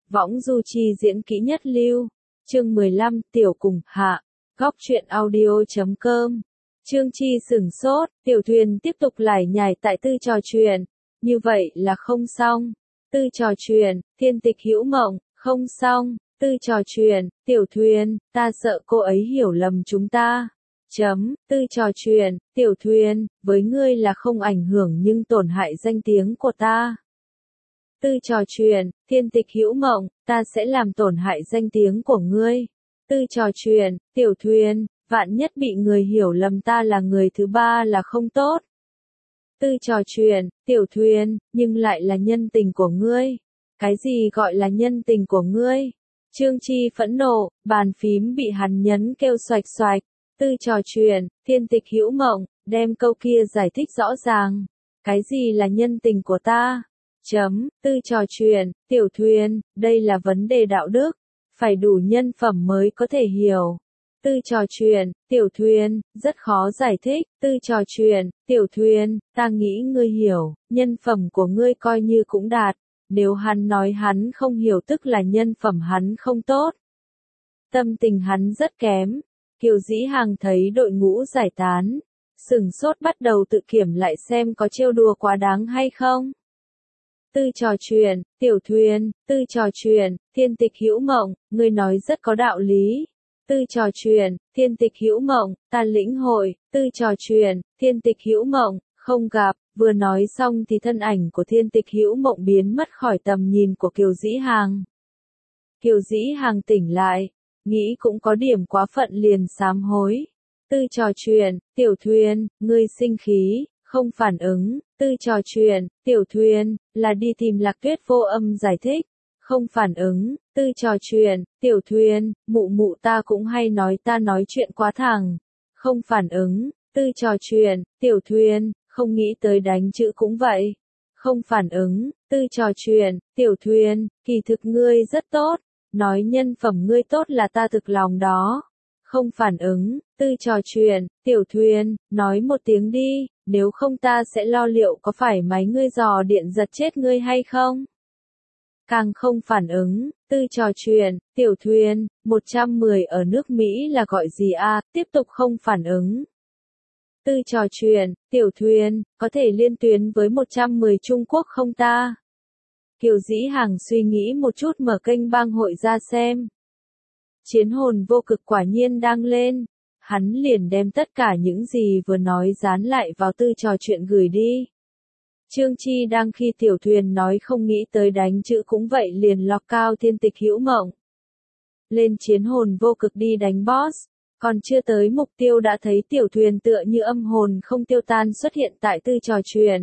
Võng du chi diễn kỹ nhất lưu. Chương 15, Tiểu cùng hạ. Góc truyện audio.com. Trương Chi sửng sốt, Tiểu Thuyền tiếp tục lải nhải tại tư trò chuyện. Như vậy là không xong. Tư trò chuyện, Thiên Tịch Hữu Mộng, không xong. Tư trò chuyện, Tiểu Thuyền, ta sợ cô ấy hiểu lầm chúng ta. Tư trò chuyện, Tiểu Thuyền, với ngươi là không ảnh hưởng nhưng tổn hại danh tiếng của ta. Tư trò chuyện, Thiên Tịch Hữu Mộng, ta sẽ làm tổn hại danh tiếng của ngươi. Tư trò chuyện, Tiểu Thuyền, vạn nhất bị người hiểu lầm ta là người thứ ba là không tốt. Tư trò chuyện, Tiểu Thuyền, nhưng lại là nhân tình của ngươi. Cái gì gọi là nhân tình của ngươi? Trương Chi phẫn nộ, bàn phím bị hắn nhấn kêu xoạch xoạch. Tư trò chuyện, Thiên Tịch Hữu Mộng, đem câu kia giải thích rõ ràng. Cái gì là nhân tình của ta? Tư trò chuyện, Tiểu Thuyền, đây là vấn đề đạo đức. Phải đủ nhân phẩm mới có thể hiểu. Tư trò chuyện, Tiểu Thuyền, rất khó giải thích. Tư trò chuyện, Tiểu Thuyền, ta nghĩ ngươi hiểu, nhân phẩm của ngươi coi như cũng đạt. Nếu hắn nói hắn không hiểu tức là nhân phẩm hắn không tốt. Tâm tình hắn rất kém. Kiều Dĩ Hằng thấy đội ngũ giải tán. Sửng sốt bắt đầu tự kiểm lại xem có trêu đùa quá đáng hay không. Tư trò chuyện, Tiểu Thuyền, tư trò chuyện, Thiên Tịch Hữu Mộng, ngươi nói rất có đạo lý. Tư trò chuyện, Thiên Tịch Hữu Mộng, ta lĩnh hội. Tư trò chuyện, Thiên Tịch Hữu Mộng, không gặp. Vừa nói xong thì thân ảnh của Thiên Tịch Hữu Mộng biến mất khỏi tầm nhìn của Kiều Dĩ Hằng. Kiều Dĩ Hằng tỉnh lại, nghĩ cũng có điểm quá phận liền sám hối. Tư trò chuyện, Tiểu Thuyền, ngươi sinh khí, không phản ứng. Tư trò chuyện, Tiểu Thuyền, là đi tìm Lạc Tuyết Vô Âm giải thích, không phản ứng. Tư trò chuyện, Tiểu Thuyền, mụ mụ ta cũng hay nói ta nói chuyện quá thẳng, không phản ứng. Tư trò chuyện, Tiểu Thuyền, không nghĩ tới đánh chữ cũng vậy, không phản ứng. Tư trò chuyện, Tiểu Thuyền, kỳ thực ngươi rất tốt, nói nhân phẩm ngươi tốt là ta thực lòng đó, không phản ứng. Tư trò chuyện, Tiểu Thuyền, nói một tiếng đi, nếu không ta sẽ lo liệu có phải máy ngươi dò điện giật chết ngươi hay không. Càng không phản ứng. Tư trò chuyện, Tiểu Thuyền, 110 ở nước Mỹ là gọi gì à, tiếp tục không phản ứng. Tư trò chuyện, Tiểu Thuyền, có thể liên tuyến với 110 Trung Quốc không ta? Kiều Dĩ Hằng suy nghĩ một chút mở kênh bang hội ra xem. Chiến hồn vô cực quả nhiên đang lên. Hắn liền đem tất cả những gì vừa nói dán lại vào tư trò chuyện gửi đi. Trương Chi đang khi Tiểu Thuyền nói không nghĩ tới đánh chữ cũng vậy liền lọc cao Thiên Tịch Hữu Mộng. Lên chiến hồn vô cực đi đánh boss. Còn chưa tới mục tiêu đã thấy Tiểu Thuyền tựa như âm hồn không tiêu tan xuất hiện tại tư trò chuyện.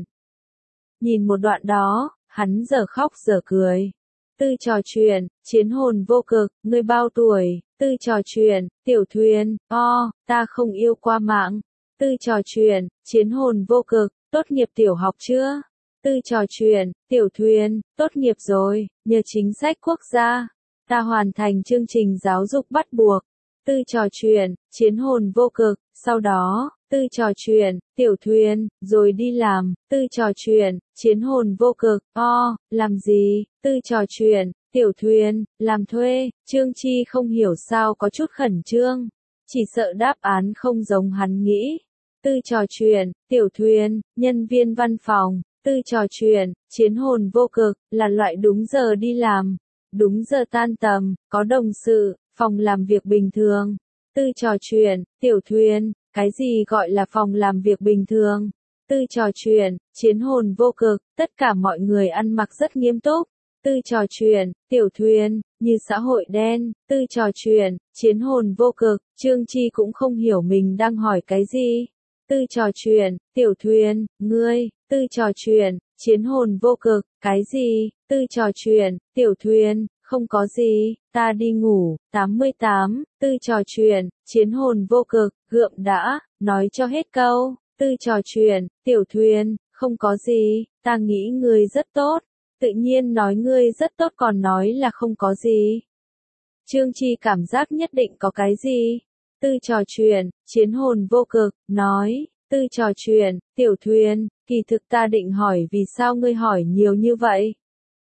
Nhìn một đoạn đó, hắn giờ khóc giờ cười. Tư trò chuyện, chiến hồn vô cực, ngươi bao tuổi? Tư trò chuyện, Tiểu Thuyền, ta không yêu qua mạng. Tư trò chuyện, chiến hồn vô cực, tốt nghiệp tiểu học chưa? Tư trò chuyện, Tiểu Thuyền, tốt nghiệp rồi, nhờ chính sách quốc gia. Ta hoàn thành chương trình giáo dục bắt buộc. Tư trò chuyện, chiến hồn vô cực, sau đó, tư trò chuyện, Tiểu Thuyền, rồi đi làm. Tư trò chuyện, chiến hồn vô cực, làm gì? Tư trò chuyện, Tiểu Thuyền, làm thuê. Trương Chi không hiểu sao có chút khẩn trương, chỉ sợ đáp án không giống hắn nghĩ. Tư trò chuyện, Tiểu Thuyền, nhân viên văn phòng. Tư trò chuyện, chiến hồn vô cực, là loại đúng giờ đi làm, đúng giờ tan tầm, có đồng sự, phòng làm việc bình thường. Tư trò chuyện, Tiểu Thuyền, cái gì gọi là phòng làm việc bình thường? Tư trò chuyện, chiến hồn vô cực, tất cả mọi người ăn mặc rất nghiêm túc. Tư trò chuyện, Tiểu Thuyền, như xã hội đen. Tư trò chuyện, chiến hồn vô cực, Trương Chi cũng không hiểu mình đang hỏi cái gì. Tư trò chuyện, Tiểu Thuyền, ngươi. Tư trò chuyện, chiến hồn vô cực, cái gì? Tư trò chuyện, Tiểu Thuyền, không có gì, ta đi ngủ. 88. Tư trò chuyện, chiến hồn vô cực, gượm đã, nói cho hết câu. Tư trò chuyện, Tiểu Thuyền, không có gì, ta nghĩ ngươi rất tốt. Tự nhiên nói ngươi rất tốt còn nói là không có gì. Trương Chi cảm giác nhất định có cái gì. Tư trò chuyện, chiến hồn vô cực, nói. Tư trò chuyện, Tiểu Thuyền, kỳ thực ta định hỏi vì sao ngươi hỏi nhiều như vậy.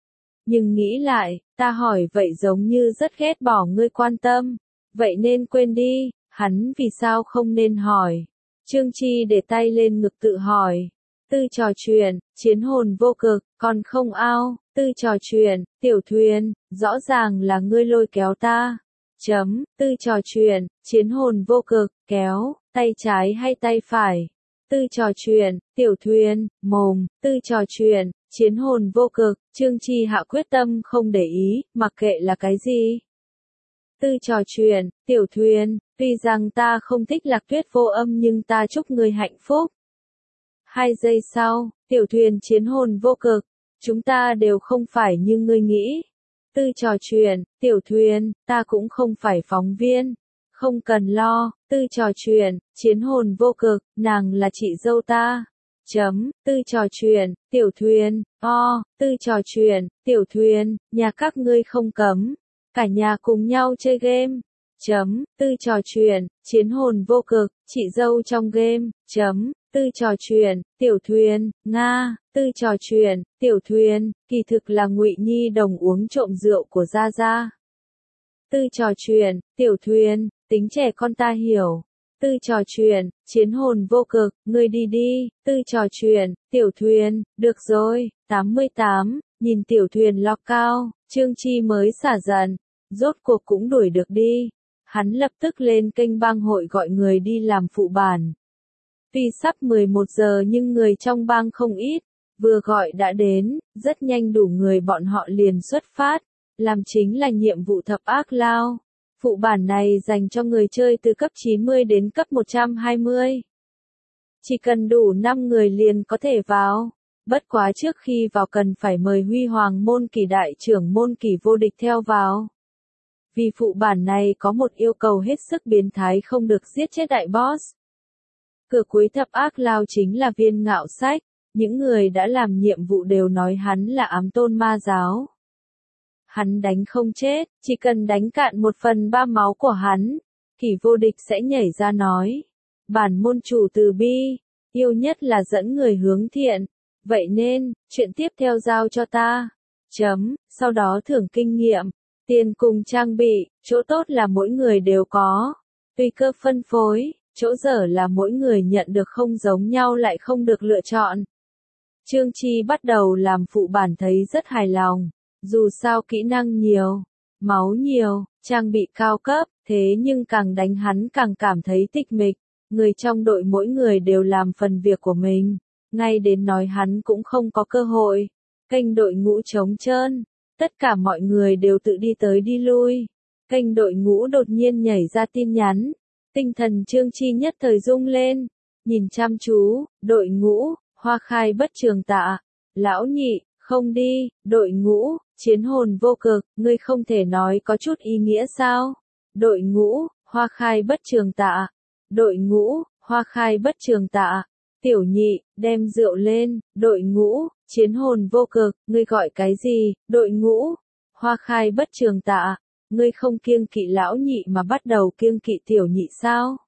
Nhưng nghĩ lại, ta hỏi vậy giống như rất ghét bỏ ngươi quan tâm. Vậy nên quên đi, hắn vì sao không nên hỏi. Trương Chi để tay lên ngực tự hỏi. Tư trò chuyện, chiến hồn vô cực, còn không ao, tư trò chuyện, tiểu thuyền, rõ ràng là ngươi lôi kéo ta. Tư trò chuyện, chiến hồn vô cực, kéo, tay trái hay tay phải. Tư trò chuyện, tiểu thuyền, mồm, tư trò chuyện, chiến hồn vô cực, Trương Chi hạ quyết tâm không để ý, mặc kệ là cái gì. Tư trò chuyện, tiểu thuyền, tuy rằng ta không thích Lạc Tuyết vô âm nhưng ta chúc ngươi hạnh phúc. 2 giây sau, tiểu thuyền chiến hồn vô cực, chúng ta đều không phải như ngươi nghĩ. Tư trò chuyện, tiểu thuyền, ta cũng không phải phóng viên. Không cần lo, tư trò chuyện, chiến hồn vô cực, nàng là chị dâu ta. Tư trò chuyện, tiểu thuyền, tư trò chuyện, tiểu thuyền, nhà các ngươi không cấm. Cả nhà cùng nhau chơi game. Tư trò chuyện, chiến hồn vô cực, chị dâu trong game. Tư trò chuyện, tiểu thuyền, Nga, tư trò chuyện, tiểu thuyền, kỳ thực là Ngụy Nhi Đồng uống trộm rượu của Gia Gia. Tư trò chuyện, tiểu thuyền, tính trẻ con ta hiểu. Tư trò chuyện, chiến hồn vô cực, ngươi đi đi, tư trò chuyện, tiểu thuyền, được rồi, 88, nhìn tiểu thuyền lo cao, Trương Chi mới xả giận, rốt cuộc cũng đuổi được đi. Hắn lập tức lên kênh bang hội gọi người đi làm phụ bản. Tuy sắp 11 giờ nhưng người trong bang không ít, vừa gọi đã đến, rất nhanh đủ người bọn họ liền xuất phát, làm chính là nhiệm vụ thập ác lao. Phụ bản này dành cho người chơi từ cấp 90 đến cấp 120. Chỉ cần đủ 5 người liền có thể vào. Bất quá trước khi vào cần phải mời Huy Hoàng môn kỳ đại trưởng môn kỳ vô địch theo vào. Vì phụ bản này có một yêu cầu hết sức biến thái không được giết chết đại boss. Cửa cuối thập ác lao chính là Viên Ngạo Sách, những người đã làm nhiệm vụ đều nói hắn là ám tôn ma giáo. Hắn đánh không chết, chỉ cần đánh cạn 1/3 máu của hắn, Kỳ vô địch sẽ nhảy ra nói. Bản môn chủ từ bi, yêu nhất là dẫn người hướng thiện, vậy nên, chuyện tiếp theo giao cho ta. Sau đó thưởng kinh nghiệm, tiền cùng trang bị, chỗ tốt là mỗi người đều có. Tùy cơ phân phối, chỗ dở là mỗi người nhận được không giống nhau lại không được lựa chọn. Trương Chi bắt đầu làm phụ bản thấy rất hài lòng. Dù sao kỹ năng nhiều, máu nhiều, trang bị cao cấp, thế nhưng càng đánh hắn càng cảm thấy tịch mịch. Người trong đội mỗi người đều làm phần việc của mình, ngay đến nói hắn cũng không có cơ hội. Kênh đội ngũ trống trơn, tất cả mọi người đều tự đi tới đi lui. Kênh đội ngũ đột nhiên nhảy ra tin nhắn, tinh thần Trương Chi nhất thời rung lên, nhìn chăm chú, đội ngũ, hoa khai bất trường tạ, lão nhị, không đi, đội ngũ, chiến hồn vô cực, ngươi không thể nói có chút ý nghĩa sao? Đội ngũ, hoa khai bất trường tạ. Đội ngũ, hoa khai bất trường tạ. Tiểu nhị, đem rượu lên, đội ngũ, chiến hồn vô cực, ngươi gọi cái gì? Đội ngũ, hoa khai bất trường tạ. Ngươi không kiêng kỵ lão nhị mà bắt đầu kiêng kỵ tiểu nhị sao?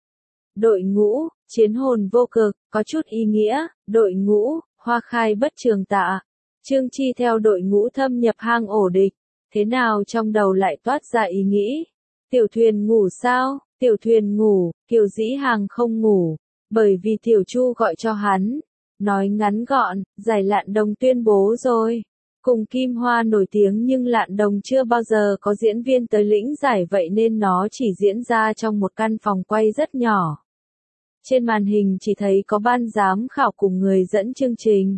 Đội ngũ, chiến hồn vô cực, có chút ý nghĩa, đội ngũ, hoa khai bất trường tạ. Trương Chi theo đội ngũ thâm nhập hang ổ địch, thế nào trong đầu lại toát ra ý nghĩ? Tiểu thuyền ngủ sao? Tiểu thuyền ngủ, Kiều Dĩ Hàng không ngủ, bởi vì Tiểu Chu gọi cho hắn. Nói ngắn gọn, giải Lạn Đồng tuyên bố rồi. Cùng Kim Hoa nổi tiếng nhưng Lạn Đồng chưa bao giờ có diễn viên tới lĩnh giải vậy nên nó chỉ diễn ra trong một căn phòng quay rất nhỏ. Trên màn hình chỉ thấy có ban giám khảo cùng người dẫn chương trình.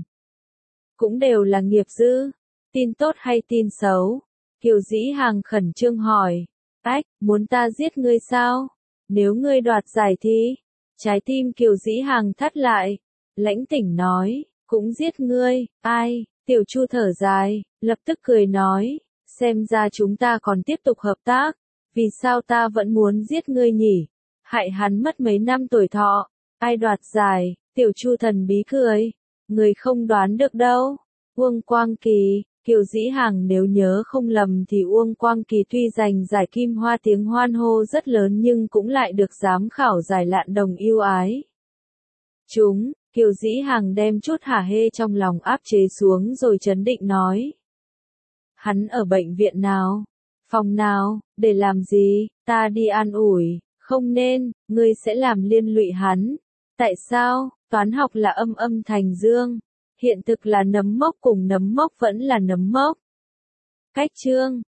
Cũng đều là nghiệp dư. Tin tốt hay tin xấu? Kiều Dĩ Hàng khẩn trương hỏi. Ách, muốn ta giết ngươi sao? Nếu ngươi đoạt giải thì? Trái tim Kiều Dĩ Hàng thắt lại. Lãnh Tỉnh nói, cũng giết ngươi. Ai? Tiểu Chu thở dài, lập tức cười nói. Xem ra chúng ta còn tiếp tục hợp tác. Vì sao ta vẫn muốn giết ngươi nhỉ? Hại hắn mất mấy năm tuổi thọ. Ai đoạt giải? Tiểu Chu thần bí cười. Người không đoán được đâu. Uông Quang Kỳ, Kiều Dĩ Hàng nếu nhớ không lầm thì Uông Quang Kỳ tuy giành giải Kim Hoa tiếng hoan hô rất lớn nhưng cũng lại được giám khảo giải Lạn Đồng yêu ái. Kiều Dĩ Hàng đem chút hả hê trong lòng áp chế xuống rồi trấn định nói. Hắn ở bệnh viện nào? Phòng nào? Để làm gì? Ta đi an ủi. Không nên, ngươi sẽ làm liên lụy hắn. Tại sao? Toán học là âm âm thành dương. Hiện thực là nấm mốc cùng nấm mốc vẫn là nấm mốc. Cách chương